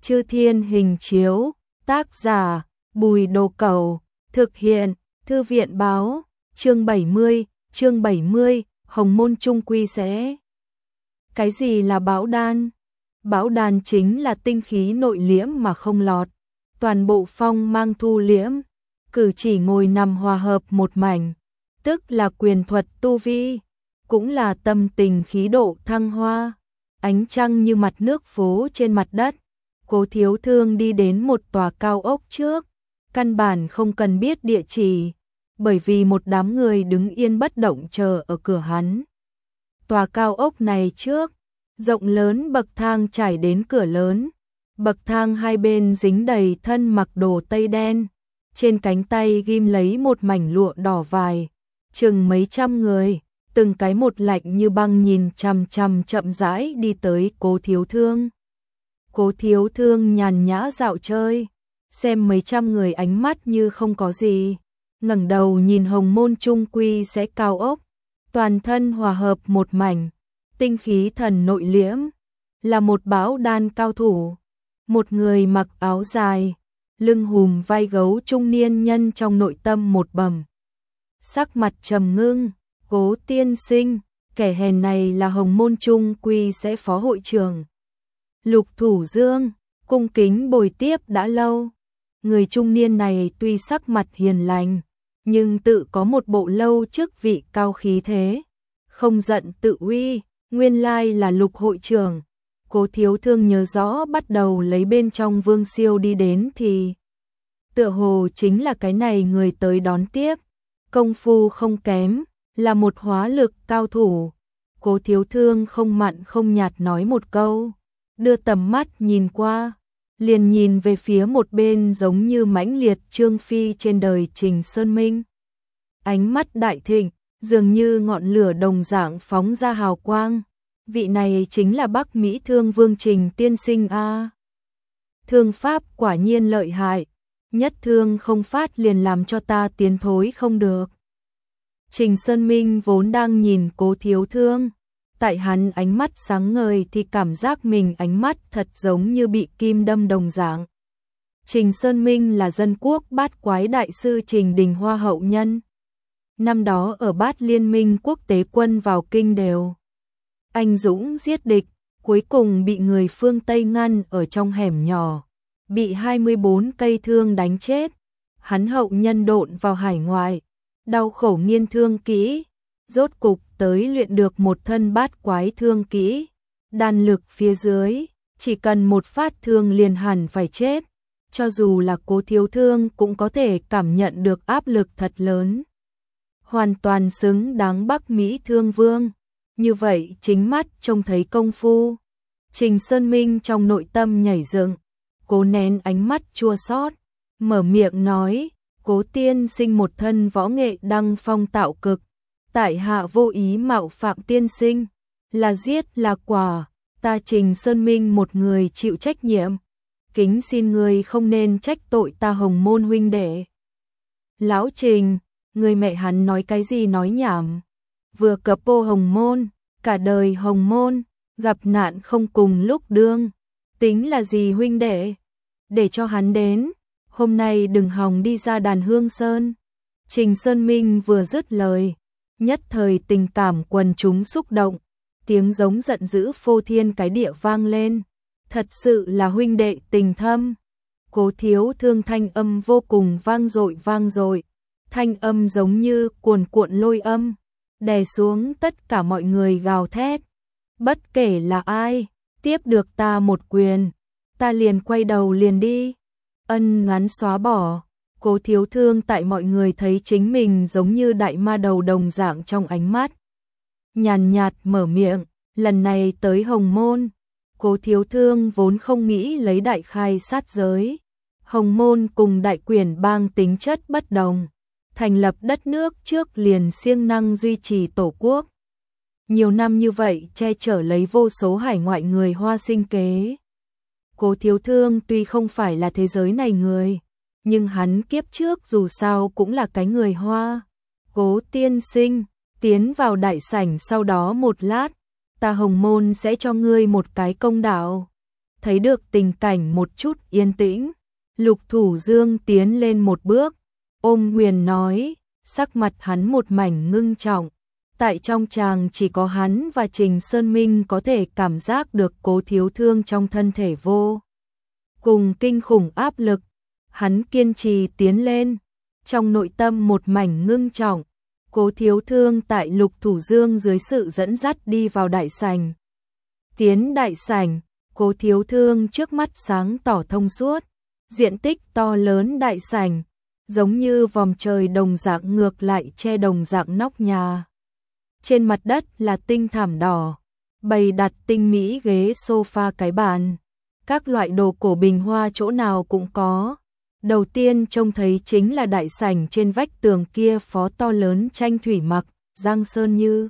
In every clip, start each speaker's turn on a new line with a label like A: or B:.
A: Chư Thiên Hình Chiếu, tác giả, Bùi Đồ Cẩu, thực hiện, Thư viện Báo, chương 70, Hồng Môn Trung Quy sẽ. Cái gì là bão đan? Bão đan chính là tinh khí nội liễm mà không lọt, toàn bộ phong mang thu liễm, cử chỉ ngồi nằm hòa hợp một mảnh, tức là quyền thuật tu vi, cũng là tâm tình khí độ thăng hoa. Ánh trăng như mặt nước phố trên mặt đất. Cố Thiếu Thương đi đến một tòa cao ốc trước, căn bản không cần biết địa chỉ, bởi vì một đám người đứng yên bất động chờ ở cửa hắn. Tòa cao ốc này trước, rộng lớn bậc thang trải đến cửa lớn, bậc thang hai bên dính đầy thân mặc đồ tây đen, trên cánh tay ghim lấy một mảnh lụa đỏ vài, chừng mấy trăm người, từng cái một lạnh như băng nhìn chằm chằm chậm rãi đi tới Cố Thiếu Thương. Cố Thiếu Thương nhàn nhã dạo chơi, xem mấy trăm người ánh mắt như không có gì, ngẩng đầu nhìn Hồng Môn Trung Quy sẽ cao ốc, toàn thân hòa hợp một mảnh, tinh khí thần nội liễm, là một bão đan cao thủ, một người mặc áo dài, lưng hùm vai gấu trung niên nhân trong nội tâm một bầm. Sắc mặt trầm ngưng, Cố tiên sinh, kẻ hèn này là Hồng Môn Trung Quy sẽ phó hội trưởng. Lục Thủ Dương, cung kính bồi tiếp đã lâu. Người trung niên này tuy sắc mặt hiền lành, nhưng tự có một bộ lâu chức vị cao khí thế. Không giận tự uy, nguyên lai là Lục hội trưởng. Cố Thiếu Thương nhớ rõ bắt đầu lấy bên trong Vương Siêu đi đến thì tựa hồ chính là cái này người tới đón tiếp. Công phu không kém, là một hóa lực cao thủ. Cố Thiếu Thương không mặn không nhạt nói một câu, đưa tầm mắt nhìn qua, liền nhìn về phía một bên giống như mãnh liệt trương phi trên đời Trình Sơn Minh. Ánh mắt đại thịnh, dường như ngọn lửa đồng dạng phóng ra hào quang. Vị này chính là Bắc Mỹ Thương Vương Trình tiên sinh a. Thương pháp quả nhiên lợi hại, nhất thương không phát liền làm cho ta tiến thối không được. Trình Sơn Minh vốn đang nhìn Cố Thiếu Thương, tại hắn ánh mắt sáng ngời thì cảm giác mình ánh mắt thật giống như bị kim đâm đồng dạng. Trình Sơn Minh là dân quốc bát quái đại sư Trình Đình Hoa hậu nhân. Năm đó ở Bát Liên minh quốc tế quân vào kinh đều anh dũng giết địch, cuối cùng bị người phương Tây ngăn ở trong hẻm nhỏ, bị 24 cây thương đánh chết. Hắn hậu nhân độn vào hải ngoại, đau khổ nghiên thương kỹ, rốt cục tới luyện được một thân bát quái thương kỹ, đan lực phía dưới, chỉ cần một phát thương liền hẳn phải chết, cho dù là Cố Thiếu Thương cũng có thể cảm nhận được áp lực thật lớn. Hoàn toàn xứng đáng Bắc Mỹ Thương Vương, như vậy chính mắt trông thấy công phu. Trình Sơn Minh trong nội tâm nhảy dựng, cố nén ánh mắt chua xót, mở miệng nói, Cố tiên sinh một thân võ nghệ đăng phong tạo cực, tại hạ vô ý mạo phạm tiên sinh, là giết là quả, ta Trình Sơn Minh một người chịu trách nhiệm, kính xin người không nên trách tội ta Hồng Môn huynh đệ. Lão Trình, người mẹ hắn nói cái gì nói nhảm, vừa cập ô Hồng Môn, cả đời Hồng Môn, gặp nạn không cùng lúc đương, tính là gì huynh đệ, để cho hắn đến, hôm nay đừng hòng đi ra đàn Hương Sơn. Trình Sơn Minh vừa dứt lời, nhất thời tình cảm quần chúng xúc động, tiếng giống giận dữ phô thiên cái địa vang lên, thật sự là huynh đệ tình thâm. Cố Thiếu Thương thanh âm vô cùng vang dội, thanh âm giống như cuồn cuộn lôi âm, đè xuống tất cả mọi người gào thét. Bất kể là ai, tiếp được ta một quyền, ta liền quay đầu liền đi, ân oán xóa bỏ. Cố Thiếu Thương tại mọi người thấy chính mình giống như đại ma đầu đồng dạng trong ánh mắt. Nhàn nhạt mở miệng, lần này tới Hồng Môn, Cố Thiếu Thương vốn không nghĩ lấy đại khai sát giới. Hồng Môn cùng Đại Quyển bang tính chất bất đồng, thành lập đất nước trước liền siêng năng duy trì tổ quốc. Nhiều năm như vậy che chở lấy vô số hải ngoại người Hoa sinh kế. Cố Thiếu Thương tuy không phải là thế giới này người, nhưng hắn kiếp trước dù sao cũng là cái người Hoa. Cố tiên sinh, tiến vào đại sảnh sau đó một lát, ta Hồng Môn sẽ cho ngươi một cái công đạo. thấy được tình cảnh một chút yên tĩnh. Lục Thủ Dương tiến lên một bước, ôm Huyền nói, sắc mặt hắn một mảnh ngưng trọng. Tại trong tràng chỉ có hắn và Trình Sơn Minh có thể cảm giác được Cố Thiếu Thương trong thân thể vô cùng kinh khủng áp lực. Hắn kiên trì tiến lên, trong nội tâm một mảnh ngưng trọng. Cố Thiếu Thương tại Lục Thủ Dương dưới sự dẫn dắt đi vào đại sảnh. Tiến đại sảnh, Cố Thiếu Thương trước mắt sáng tỏ thông suốt, diện tích to lớn đại sảnh, giống như vòm trời đồng dạng ngược lại che đồng dạng nóc nhà. Trên mặt đất là tinh thảm đỏ, bày đặt tinh mỹ ghế sofa cái bàn, các loại đồ cổ bình hoa chỗ nào cũng có. Đầu tiên trông thấy chính là đại sảnh trên vách tường kia phó to lớn tranh thủy mặc, Giang Sơn Như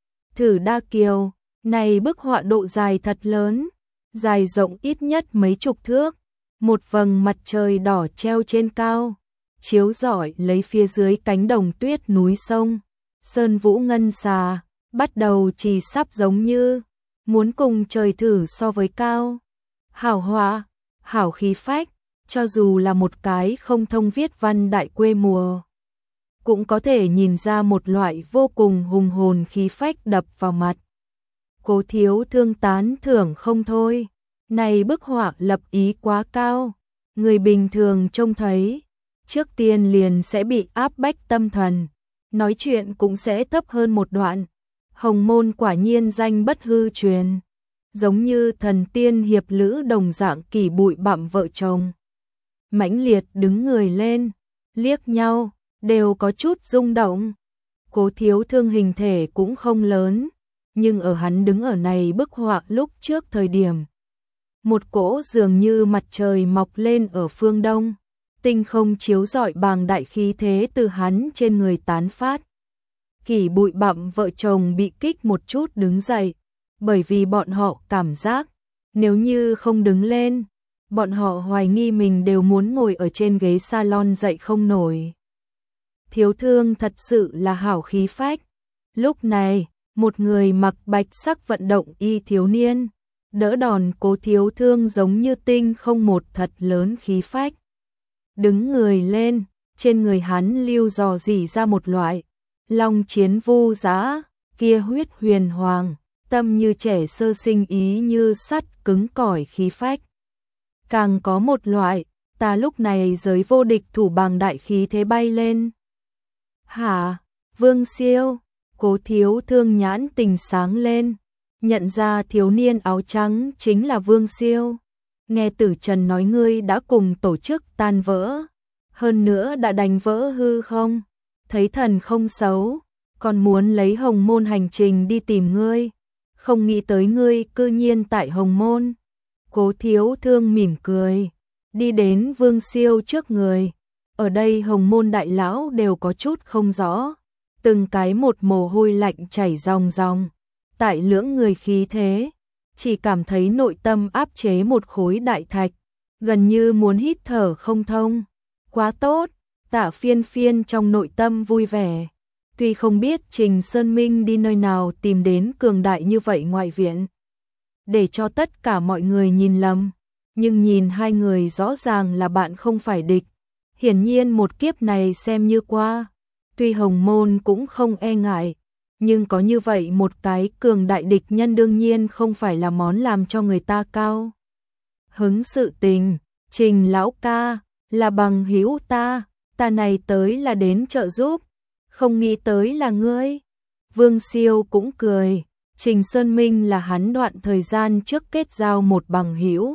A: Thử Đa Kiều, này bức họa độ dài thật lớn, dài rộng ít nhất mấy chục thước, một vầng mặt trời đỏ treo trên cao, chiếu rọi lấy phía dưới cánh đồng tuyết núi sông, sơn vũ ngân xà, bắt đầu chỉ sắp giống như muốn cùng trời thử so với cao. Hảo họa, hảo khí phách, cho dù là một cái không thông viết văn đại quê mùa, cũng có thể nhìn ra một loại vô cùng hùng hồn khí phách đập vào mặt. Cố Thiếu Thương tán thưởng không thôi, này bức họa lập ý quá cao, người bình thường trông thấy, trước tiên liền sẽ bị áp bách tâm thần, nói chuyện cũng sẽ thấp hơn một đoạn. Hồng Môn quả nhiên danh bất hư truyền, giống như thần tiên hiệp lữ đồng dạng kỳ bụi bặm vợ chồng. Mãnh liệt đứng người lên, liếc nhau, đều có chút rung động. Cố Thiếu Thương hình thể cũng không lớn, nhưng ở hắn đứng ở này bức họa lúc trước thời điểm, một cỗ dường như mặt trời mọc lên ở phương đông, tinh không chiếu rọi bàng đại khí thế từ hắn trên người tán phát. Kỳ bụi bặm vợ chồng bị kích một chút đứng dậy, bởi vì bọn họ cảm giác, nếu như không đứng lên, bọn họ hoài nghi mình đều muốn ngồi ở trên ghế salon dậy không nổi. Thiếu Thương thật sự là hảo khí phách. Lúc này, một người mặc bạch sắc vận động y thiếu niên, đỡ đòn Cố Thiếu Thương giống như tinh không một thật lớn khí phách. Đứng người lên, trên người hắn lưu dò dỉ ra một loại long chiến vu dã, kia huyết huyền hoàng, tâm như trẻ sơ sinh ý như sắt cứng cỏi khí phách. Càng có một loại, ta lúc này giới vô địch thủ bằng đại khí thế bay lên. Hả, Vương Siêu, Cố Thiếu Thương nhãn tình sáng lên, nhận ra thiếu niên áo trắng chính là Vương Siêu. Nghe Tử Trần nói ngươi đã cùng tổ chức tan vỡ, hơn nữa đã đánh vỡ hư không, thấy thần không xấu, còn muốn lấy Hồng Môn hành trình đi tìm ngươi, không nghĩ tới ngươi cư nhiên tại Hồng Môn. Cố Thiếu Thương mỉm cười, đi đến Vương Siêu trước người. Ở đây Hồng Môn đại lão đều có chút không rõ, từng cái một mồ hôi lạnh chảy ròng ròng, tại lưỡng người khí thế, chỉ cảm thấy nội tâm áp chế một khối đại thạch, gần như muốn hít thở không thông. Quá tốt, Tạ Phiên Phiên trong nội tâm vui vẻ, tuy không biết Trình Sơn Minh đi nơi nào tìm đến cường đại như vậy ngoại viện, để cho tất cả mọi người nhìn lầm, nhưng nhìn hai người rõ ràng là bạn không phải địch. Hiển nhiên một kiếp này xem như qua, tuy Hồng Môn cũng không e ngại, nhưng có như vậy một cái cường đại địch nhân đương nhiên không phải là món làm cho người ta cao hứng sự tình. Trình lão ca, là bằng hữu ta này tới là đến trợ giúp, không nghĩ tới là ngươi. Vương Siêu cũng cười, Trình Sơn Minh là hắn đoạn thời gian trước kết giao một bằng hữu,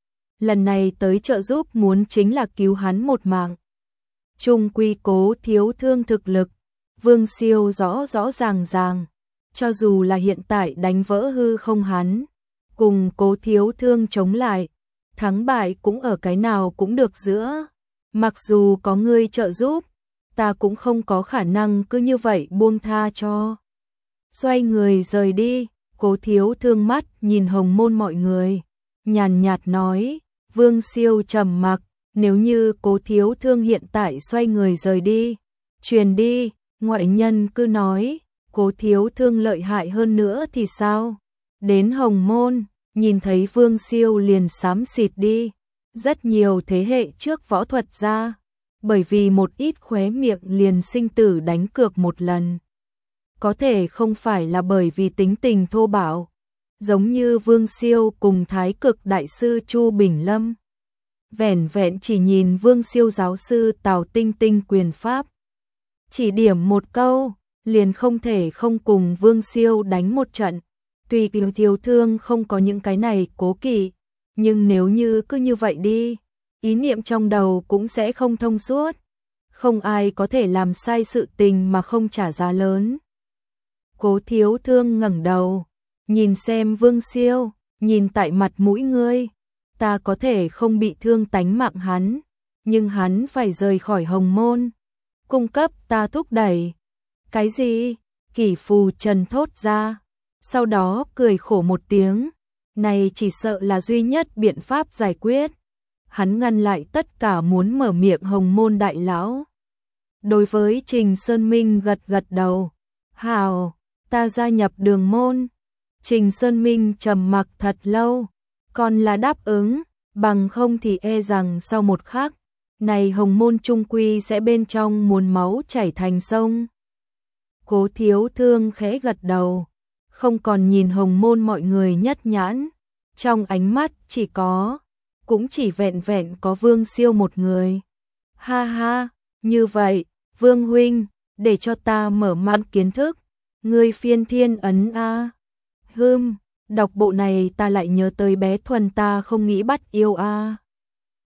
A: lần này tới trợ giúp muốn chính là cứu hắn một mạng. Chung quy Cố Thiếu Thương thực lực, Vương Siêu rõ rõ ràng, cho dù là hiện tại đánh vỡ hư không hắn, cùng Cố Thiếu Thương chống lại, thắng bại cũng ở cái nào cũng được giữa. Mặc dù có ngươi trợ giúp, ta cũng không có khả năng cứ như vậy buông tha cho. Xoay người rời đi, Cố Thiếu Thương mắt nhìn Hồng Môn mọi người, nhàn nhạt nói. Vương Siêu trầm mặc, nếu như Cố Thiếu Thương hiện tại xoay người rời đi, truyền đi, ngoại nhân cứ nói, Cố Thiếu Thương lợi hại hơn nữa thì sao? Đến Hồng Môn, nhìn thấy Vương Siêu liền xám xịt đi. Rất nhiều thế hệ trước võ thuật gia, bởi vì một ít khóe miệng liền sinh tử đánh cược một lần. Có thể không phải là bởi vì tính tình thô bạo, giống như Vương Siêu cùng Thái Cực đại sư Chu Bình Lâm. Vẻn vẹn chỉ nhìn Vương Siêu giáo sư Tào Tinh Tinh quyền pháp, chỉ điểm một câu, liền không thể không cùng Vương Siêu đánh một trận. Tuy Thiếu Thương không có những cái này cố kỵ, nhưng nếu như cứ như vậy đi, ý niệm trong đầu cũng sẽ không thông suốt. Không ai có thể làm sai sự tình mà không trả giá lớn. Cố Thiếu Thương ngẩng đầu, nhìn xem Vương Siêu, nhìn tại mặt mũi ngươi, ta có thể không bị thương tánh mạng hắn, nhưng hắn phải rời khỏi Hồng Môn, cung cấp ta thúc đẩy. Cái gì? Kỷ Phù Trần thốt ra, sau đó cười khổ một tiếng, này chỉ sợ là duy nhất biện pháp giải quyết. Hắn ngăn lại tất cả muốn mở miệng Hồng Môn đại lão. Đối với Trình Sơn Minh gật gật đầu, hào, ta gia nhập Đường Môn. Trình Sơn Minh trầm mặc thật lâu, còn là đáp ứng, bằng không thì e rằng sau một khắc, này Hồng Môn trung quy sẽ bên trong muốn máu chảy thành sông. Cố Thiếu Thương khẽ gật đầu, không còn nhìn Hồng Môn mọi người nhất nhãn, trong ánh mắt cũng chỉ vẹn vẹn có Vương Siêu một người. Ha ha, như vậy, Vương huynh, để cho ta mở mang kiến thức, ngươi phiên thiên ấn a. Đọc bộ này ta lại nhớ tới bé Thuần ta không nghĩ bắt yêu a.